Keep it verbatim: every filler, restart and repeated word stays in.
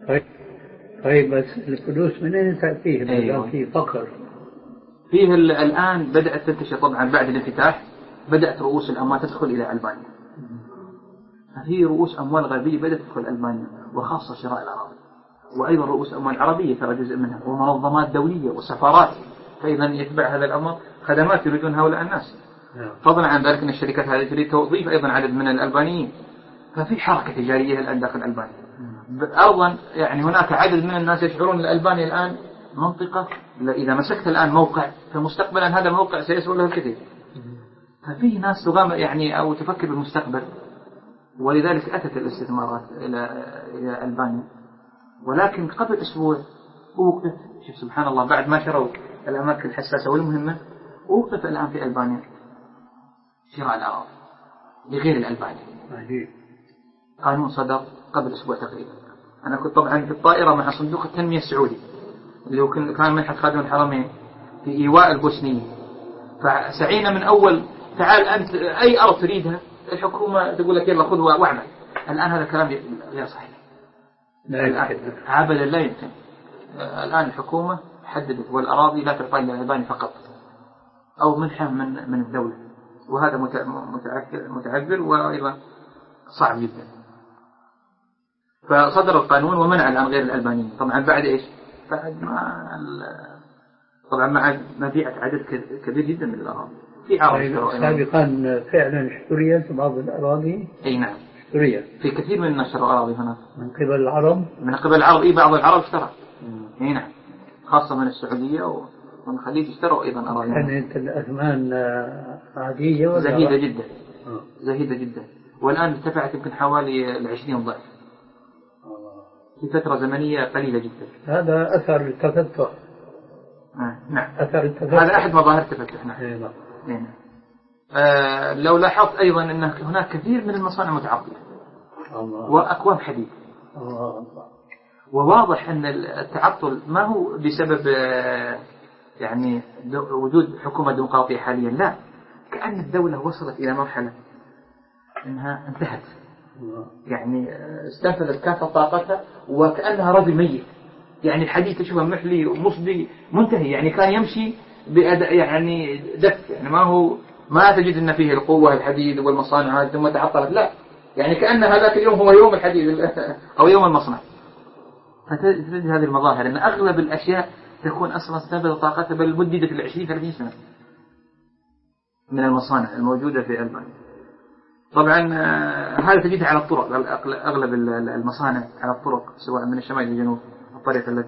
طيب طيب بس الفلوس منين تأتيه؟ أيوة. في فقر فيه الآن بدأت تنتشر طبعا بعد الانفتاح، بدأت رؤوس الأموال تدخل إلى ألبانيا. ففي رؤوس أموال غربية بدأت تدخل ألبانيا، وخاصة شراء الأراضي، وأيضا رؤوس أموال عربية ترى جزء منها، ومنظمات دولية وسفارات، فإذا يتبع هذا الأمر خدمات يريدون هؤلاء الناس. فضلا عن ذلك أن الشركات هذه تريد توظيف أيضا عدد من الألبانيين، ففي حركة تجارية الآن داخل ألبانيا. أيضا يعني هناك عدد من الناس يشعرون أن ألبانيا الآن منطقة إذا مسكت الآن موقع فمستقبلا هذا الموقع سيسوى له الكثير. ففي ناس تغامر يعني أو تفكر بالمستقبل، ولذلك أتت الاستثمارات إلى إلى ألبانيا. ولكن قبل أسبوع وقفت، شوف سبحان الله، بعد ما شروا الأماكن الحساسة والمهمة وقف الآن في ألبانيا شراء الأراضي لغير الألباني. قانون صدر قبل أسبوع تقريبا. أنا كنت طبعا في الطائرة مع صندوق التنمية السعودي اللي هو كان منحة خادم الحرمين في إيواء البوسنيين، فسعينا من أول تعال أنت أي أرض تريدها الحكومة تقول لك يلا خذ واعمل. الآن هذا الكلام غير صحيح، عبدا لا يمكن. الآن الحكومة حددت والأراضي لا تعطى للألباني فقط أو منحة من من الدولة، وهذا متعذر وأيضا صعب جدا. فصدر القانون ومنع الآن غير الألبانيين طبعا بعد إيش؟ بعد ما طبعا مع مبيعة عدد كبير جدا من الأراضي. في عرض سابقا فعلا اشتريت بعض الأراضي. أي نعم اشتريت في كثير من الناس شروا أراضي هنا من قبل العرب. من قبل العرب إيه بعض العرب اشترى. أي نعم خاصة من السعودية ومن الخليج اشتروا أيضا أراضي. كانت الأثمان عادية ولا زهيدة جدا. زهيدة جدا، والآن ارتفعت يمكن حوالي العشرين ضعف في فترة زمنية قليلة جدا. هذا أثر التفتح. آه. نعم أثر التفتح هذا أحد مظاهر التفتح. نعم. إيه نعم. آه لو لاحظت أيضا أن هناك كثير من المصانع متعطلة وأكواب حديد. الله. وواضح أن التعطل ما هو بسبب آه يعني وجود حكومة ديمقراطية حاليا، لا، كأن الدولة وصلت إلى مرحلة أنها انتهت، يعني استنفذت كافة طاقتها وكأنها رجل ميت. يعني الحديث تشوفه محلي ومصدي منتهي، يعني كان يمشي بأداء يعني دف، يعني ما هو ما تجد أن فيه القوة الحديد والمصانع ثم تعطلت، لا، يعني كأن هذاك اليوم هو يوم الحديد أو يوم المصنع. فتجد هذه المظاهر أن أغلب الأشياء تكون أصلا استنفذت طاقتها بل مددت العشرين ثلاثين سنة من المصانع الموجودة في ألبانيا. طبعا هذا تجده على الطرق، أغلب المصانع على الطرق سواء من الشمال إلى الجنوب الطريق التي